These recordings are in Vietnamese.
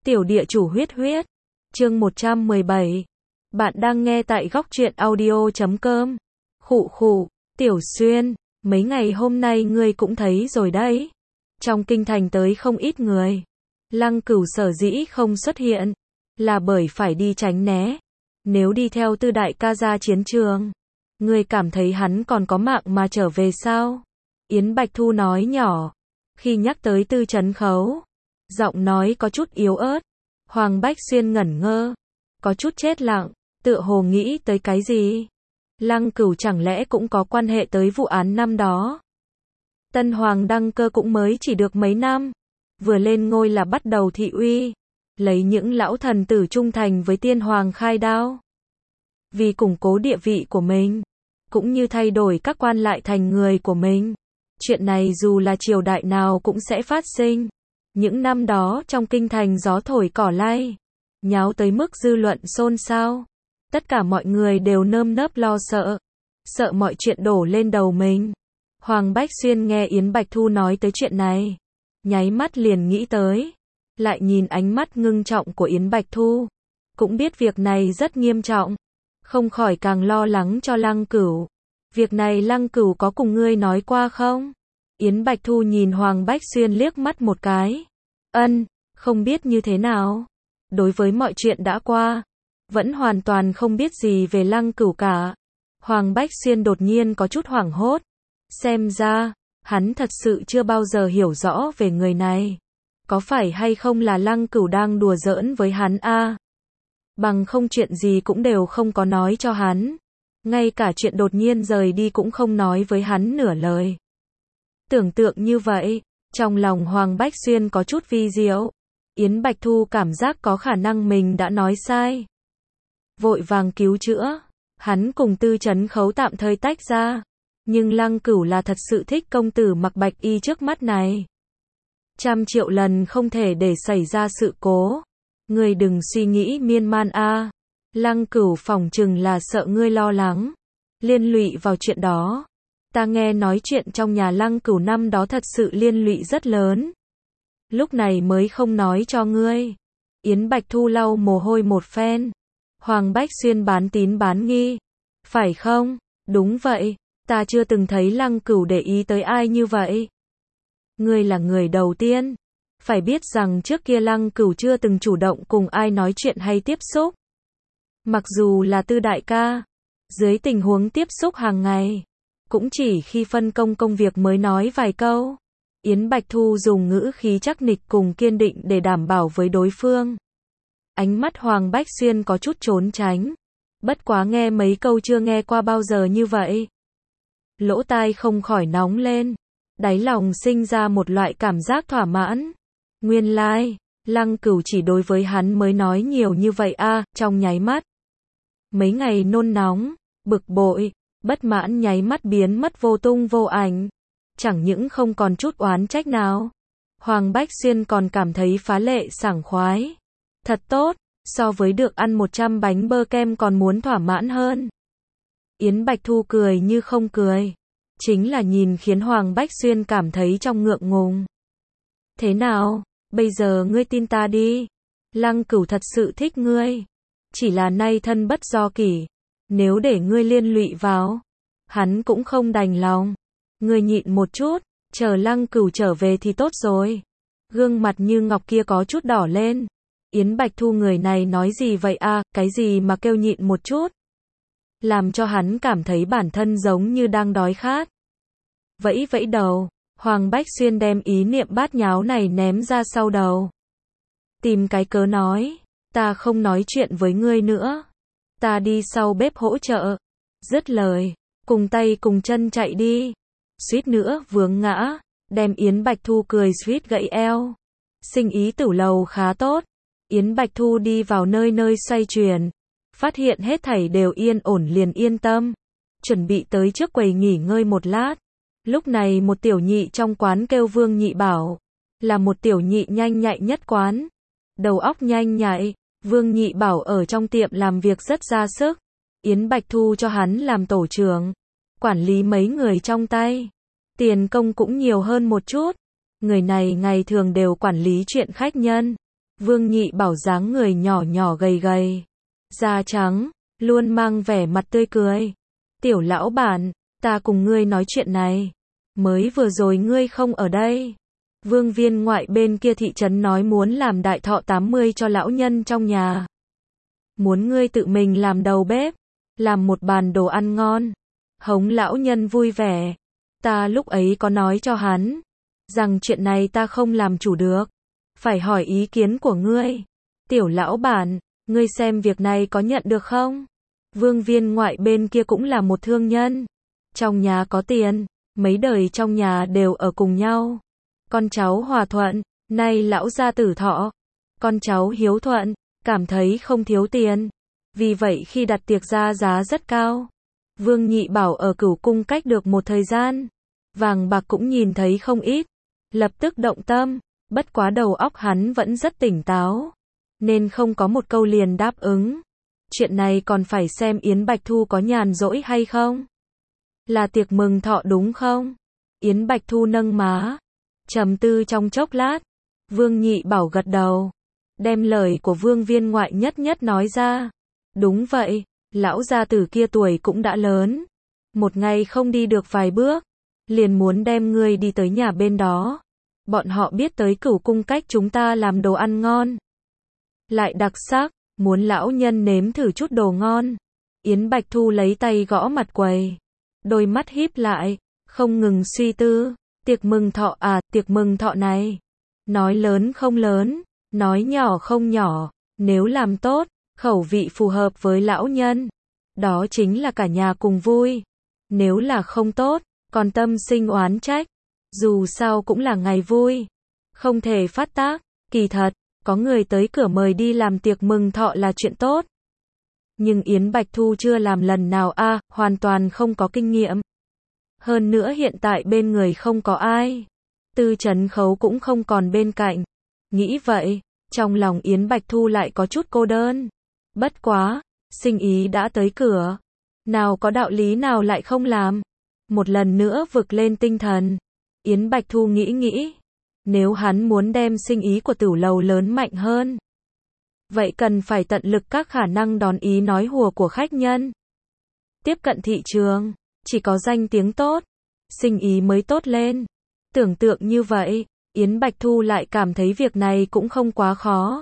Tiểu địa chủ huyết huyết. Chương 117. Bạn đang nghe tại góc truyện audio.com. Khụ khụ, Tiểu Xuyên, mấy ngày hôm nay ngươi cũng thấy rồi đấy. Trong kinh thành tới không ít người. Lăng Cửu sở dĩ không xuất hiện, là bởi phải đi tránh né. Nếu đi theo Tư đại ca ra chiến trường, ngươi cảm thấy hắn còn có mạng mà trở về sao? Yến Bạch Thu nói nhỏ. Khi nhắc tới Tư Trấn Khấu, giọng nói có chút yếu ớt. Hoàng Bách Xuyên ngẩn ngơ, có chút chết lặng, tựa hồ nghĩ tới cái gì. Lăng Cửu chẳng lẽ cũng có quan hệ tới vụ án năm đó? Tân Hoàng đăng cơ cũng mới chỉ được mấy năm, vừa lên ngôi là bắt đầu thị uy, lấy những lão thần tử trung thành với Tiên Hoàng khai đao. Vì củng cố địa vị của mình, cũng như thay đổi các quan lại thành người của mình. Chuyện này dù là triều đại nào cũng sẽ phát sinh. Những năm đó trong kinh thành gió thổi cỏ lay, nháo tới mức dư luận xôn xao. Tất cả mọi người đều nơm nớp lo sợ, sợ mọi chuyện đổ lên đầu mình. Hoàng Bách Xuyên nghe Yến Bạch Thu nói tới chuyện này, nháy mắt liền nghĩ tới, lại nhìn ánh mắt ngưng trọng của Yến Bạch Thu, cũng biết việc này rất nghiêm trọng, không khỏi càng lo lắng cho Lăng Cửu. Việc này Lăng Cửu có cùng ngươi nói qua không? Yến Bạch Thu nhìn Hoàng Bách Xuyên liếc mắt một cái. Không biết như thế nào. Đối với mọi chuyện đã qua, vẫn hoàn toàn không biết gì về Lăng Cửu cả. Hoàng Bách Xuyên đột nhiên có chút hoảng hốt. Xem ra, hắn thật sự chưa bao giờ hiểu rõ về người này. Có phải hay không là Lăng Cửu đang đùa giỡn với hắn a? Bằng không chuyện gì cũng đều không có nói cho hắn. Ngay cả chuyện đột nhiên rời đi cũng không nói với hắn nửa lời. Tưởng tượng như vậy, trong lòng Hoàng Bách Xuyên có chút vi diệu. Yến Bạch Thu cảm giác có khả năng mình đã nói sai. Vội vàng cứu chữa, hắn cùng Tư Trấn Khấu tạm thời tách ra. Nhưng Lăng Cửu là thật sự thích công tử mặc bạch y trước mắt này. 100.000.000 lần không thể để xảy ra sự cố. Ngươi đừng suy nghĩ miên man a. Lăng Cửu phỏng chừng là sợ ngươi lo lắng, liên lụy vào chuyện đó. Ta nghe nói chuyện trong nhà Lăng Cửu năm đó thật sự liên lụy rất lớn. Lúc này mới không nói cho ngươi. Yến Bạch Thu lau mồ hôi một phen. Hoàng Bách Xuyên bán tín bán nghi. Phải không? Đúng vậy, ta chưa từng thấy Lăng Cửu để ý tới ai như vậy. Ngươi là người đầu tiên. Phải biết rằng trước kia Lăng Cửu chưa từng chủ động cùng ai nói chuyện hay tiếp xúc. Mặc dù là Tư đại ca, dưới tình huống tiếp xúc hàng ngày, cũng chỉ khi phân công công việc mới nói vài câu. Yến Bạch Thu dùng ngữ khí chắc nịch cùng kiên định để đảm bảo với đối phương. Ánh mắt Hoàng Bách Xuyên có chút trốn tránh. Bất quá nghe mấy câu chưa nghe qua bao giờ như vậy. Lỗ tai không khỏi nóng lên. Đáy lòng sinh ra một loại cảm giác thỏa mãn. Nguyên lai, Lăng Cửu chỉ đối với hắn mới nói nhiều như vậy a. Trong nháy mắt. Mấy ngày nôn nóng, bực bội, bất mãn nháy mắt biến mất vô tung vô ảnh. Chẳng những không còn chút oán trách nào. Hoàng Bách Xuyên còn cảm thấy phá lệ sảng khoái. Thật tốt, so với được ăn 100 bánh bơ kem còn muốn thỏa mãn hơn. Yến Bạch Thu cười như không cười. Chính là nhìn khiến Hoàng Bách Xuyên cảm thấy trong ngượng ngùng. Thế nào, bây giờ ngươi tin ta đi. Lăng Cửu thật sự thích ngươi. Chỉ là nay thân bất do kỷ. Nếu để ngươi liên lụy vào, hắn cũng không đành lòng. Ngươi nhịn một chút, chờ Lăng Cửu trở về thì tốt rồi. Gương mặt như ngọc kia có chút đỏ lên. Yến Bạch Thu người này nói gì vậy a? Cái gì mà kêu nhịn một chút? Làm cho hắn cảm thấy bản thân giống như đang đói khát. Vẫy vẫy đầu, Hoàng Bách Xuyên đem ý niệm bát nháo này ném ra sau đầu. Tìm cái cớ nói, ta không nói chuyện với ngươi nữa. Ta đi sau bếp hỗ trợ. Dứt lời, cùng tay cùng chân chạy đi. Suýt nữa vướng ngã, đem Yến Bạch Thu cười suýt gãy eo. Sinh ý tửu lầu khá tốt. Yến Bạch Thu đi vào nơi nơi xoay chuyển. Phát hiện hết thảy đều yên ổn liền yên tâm. Chuẩn bị tới trước quầy nghỉ ngơi một lát. Lúc này một tiểu nhị trong quán kêu Vương Nhị Bảo. Là một tiểu nhị nhanh nhạy nhất quán. Đầu óc nhanh nhạy. Vương Nhị Bảo ở trong tiệm làm việc rất ra sức. Yến Bạch Thu cho hắn làm tổ trưởng. Quản lý mấy người trong tay. Tiền công cũng nhiều hơn một chút. Người này ngày thường đều quản lý chuyện khách nhân. Vương Nhị Bảo dáng người nhỏ nhỏ gầy gầy, da trắng, luôn mang vẻ mặt tươi cười. Tiểu lão bản, ta cùng ngươi nói chuyện này. Mới vừa rồi ngươi không ở đây. Vương viên ngoại bên kia thị trấn nói muốn làm đại thọ 80 cho lão nhân trong nhà. Muốn ngươi tự mình làm đầu bếp, làm một bàn đồ ăn ngon, hống lão nhân vui vẻ. Ta lúc ấy có nói cho hắn, rằng chuyện này ta không làm chủ được, phải hỏi ý kiến của ngươi. Tiểu lão bản, ngươi xem việc này có nhận được không? Vương viên ngoại bên kia cũng là một thương nhân. Trong nhà có tiền, mấy đời trong nhà đều ở cùng nhau. Con cháu hòa thuận, nay lão gia tử thọ. Con cháu hiếu thuận, cảm thấy không thiếu tiền. Vì vậy khi đặt tiệc ra giá rất cao. Vương Nhị Bảo ở Cửu Cung cách được một thời gian. Vàng bạc cũng nhìn thấy không ít. Lập tức động tâm, bất quá đầu óc hắn vẫn rất tỉnh táo. Nên không có một câu liền đáp ứng. Chuyện này còn phải xem Yến Bạch Thu có nhàn rỗi hay không. Là tiệc mừng thọ đúng không? Yến Bạch Thu nâng má, trầm tư trong chốc lát. Vương Nhị Bảo gật đầu, đem lời của Vương viên ngoại nhất nhất nói ra. Đúng vậy, lão gia tử kia tuổi cũng đã lớn. Một ngày không đi được vài bước, liền muốn đem ngươi đi tới nhà bên đó. Bọn họ biết tới Cửu Cung cách chúng ta làm đồ ăn ngon. Lại đặc sắc, muốn lão nhân nếm thử chút đồ ngon. Yến Bạch Thu lấy tay gõ mặt quầy. Đôi mắt híp lại, không ngừng suy tư. Tiệc mừng thọ à, tiệc mừng thọ này. Nói lớn không lớn, nói nhỏ không nhỏ. Nếu làm tốt, khẩu vị phù hợp với lão nhân. Đó chính là cả nhà cùng vui. Nếu là không tốt, còn tâm sinh oán trách. Dù sao cũng là ngày vui. Không thể phát tác, kỳ thật. Có người tới cửa mời đi làm tiệc mừng thọ là chuyện tốt. Nhưng Yến Bạch Thu chưa làm lần nào hoàn toàn không có kinh nghiệm. Hơn nữa hiện tại bên người không có ai. Tư Trấn Khấu cũng không còn bên cạnh. Nghĩ vậy, trong lòng Yến Bạch Thu lại có chút cô đơn. Bất quá, sinh ý đã tới cửa. Nào có đạo lý nào lại không làm. Một lần nữa vực lên tinh thần. Yến Bạch Thu nghĩ. Nếu hắn muốn đem sinh ý của Tửu Lầu lớn mạnh hơn, vậy cần phải tận lực các khả năng đón ý nói hùa của khách nhân. Tiếp cận thị trường, chỉ có danh tiếng tốt, sinh ý mới tốt lên. Tưởng tượng như vậy, Yến Bạch Thu lại cảm thấy việc này cũng không quá khó.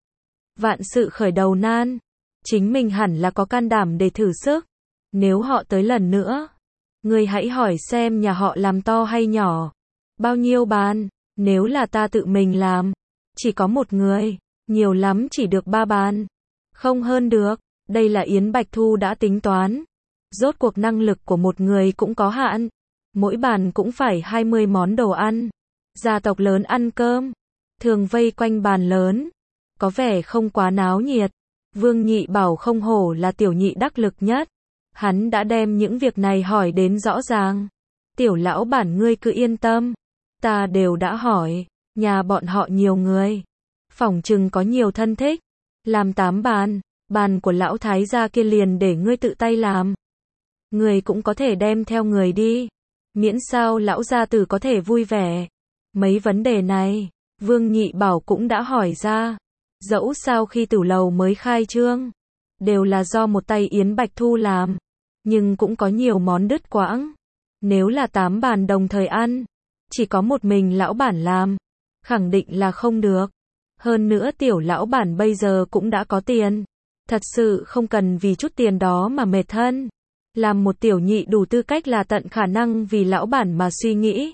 Vạn sự khởi đầu nan, chính mình hẳn là có can đảm để thử sức. Nếu họ tới lần nữa, người hãy hỏi xem nhà họ làm to hay nhỏ, bao nhiêu bàn. Nếu là ta tự mình làm, chỉ có một người, nhiều lắm chỉ được 3 bàn. Không hơn được, đây là Yến Bạch Thu đã tính toán. Rốt cuộc năng lực của một người cũng có hạn. Mỗi bàn cũng phải 20 món đồ ăn. Gia tộc lớn ăn cơm, thường vây quanh bàn lớn. Có vẻ không quá náo nhiệt. Vương Nhị Bảo không hổ là tiểu nhị đắc lực nhất. Hắn đã đem những việc này hỏi đến rõ ràng. Tiểu lão bản ngươi cứ yên tâm. Ta đều đã hỏi, nhà bọn họ nhiều người. Phỏng chừng có nhiều thân thích. Làm 8 bàn, bàn của lão thái gia kia liền để ngươi tự tay làm. Người cũng có thể đem theo người đi. Miễn sao lão gia tử có thể vui vẻ. Mấy vấn đề này, Vương Nhị Bảo cũng đã hỏi ra. Dẫu sao khi Tửu Lầu mới khai trương, đều là do một tay Yến Bạch Thu làm. Nhưng cũng có nhiều món đứt quãng. Nếu là 8 bàn đồng thời ăn, chỉ có một mình lão bản làm, khẳng định là không được. Hơn nữa tiểu lão bản bây giờ cũng đã có tiền. Thật sự không cần vì chút tiền đó mà mệt thân. Làm một tiểu nhị đủ tư cách là tận khả năng vì lão bản mà suy nghĩ.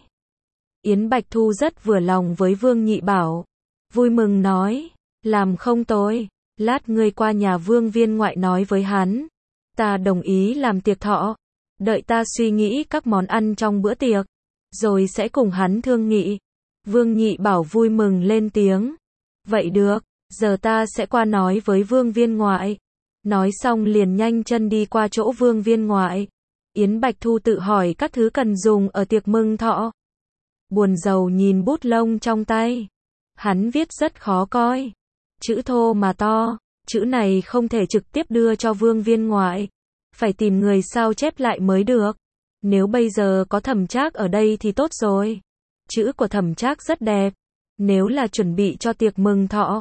Yến Bạch Thu rất vừa lòng với Vương Nhị Bảo. Vui mừng nói, làm không tồi. Lát ngươi qua nhà Vương viên ngoại nói với hắn. Ta đồng ý làm tiệc thọ. Đợi ta suy nghĩ các món ăn trong bữa tiệc. Rồi sẽ cùng hắn thương nghị. Vương Nhị Bảo vui mừng lên tiếng. Vậy được, giờ ta sẽ qua nói với Vương viên ngoại. Nói xong liền nhanh chân đi qua chỗ Vương viên ngoại. Yến Bạch Thu tự hỏi các thứ cần dùng ở tiệc mừng thọ. Buồn rầu nhìn bút lông trong tay. Hắn viết rất khó coi. Chữ thô mà to. Chữ này không thể trực tiếp đưa cho Vương viên ngoại. Phải tìm người sao chép lại mới được. Nếu bây giờ có Thẩm Trác ở đây thì tốt rồi. Chữ của Thẩm Trác rất đẹp. Nếu là chuẩn bị cho tiệc mừng thọ,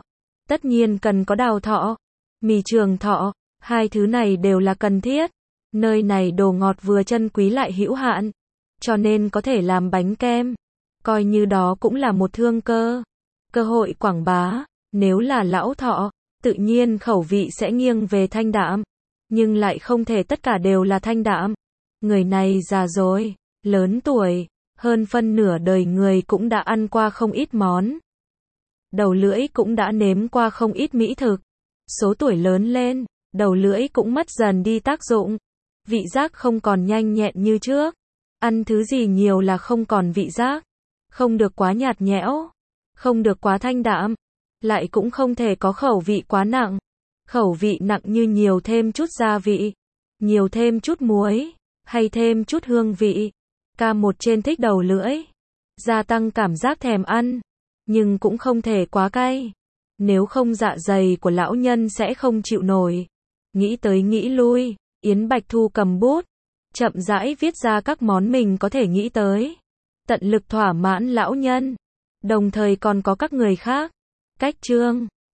Tất nhiên cần có đào thọ, mì trường thọ, hai thứ này đều là cần thiết. Nơi này đồ ngọt vừa chân quý lại hữu hạn, cho nên có thể làm bánh kem. Coi như đó cũng là một thương cơ hội quảng bá. Nếu là lão thọ, tự nhiên khẩu vị sẽ nghiêng về thanh đạm, nhưng lại không thể tất cả đều là thanh đạm. Người này già rồi, lớn tuổi, hơn phân nửa đời người cũng đã ăn qua không ít món. Đầu lưỡi cũng đã nếm qua không ít mỹ thực. Số tuổi lớn lên, đầu lưỡi cũng mất dần đi tác dụng. Vị giác không còn nhanh nhẹn như trước. Ăn thứ gì nhiều là không còn vị giác. Không được quá nhạt nhẽo, không được quá thanh đạm, lại cũng không thể có khẩu vị quá nặng. Khẩu vị nặng như nhiều thêm chút gia vị, nhiều thêm chút muối, hay thêm chút hương vị. K1 trên thích đầu lưỡi, gia tăng cảm giác thèm ăn, nhưng cũng không thể quá cay. Nếu không dạ dày của lão nhân sẽ không chịu nổi. Nghĩ tới nghĩ lui, Yến Bạch Thu cầm bút, chậm rãi viết ra các món mình có thể nghĩ tới. Tận lực thỏa mãn lão nhân, đồng thời còn có các người khác. Cách chương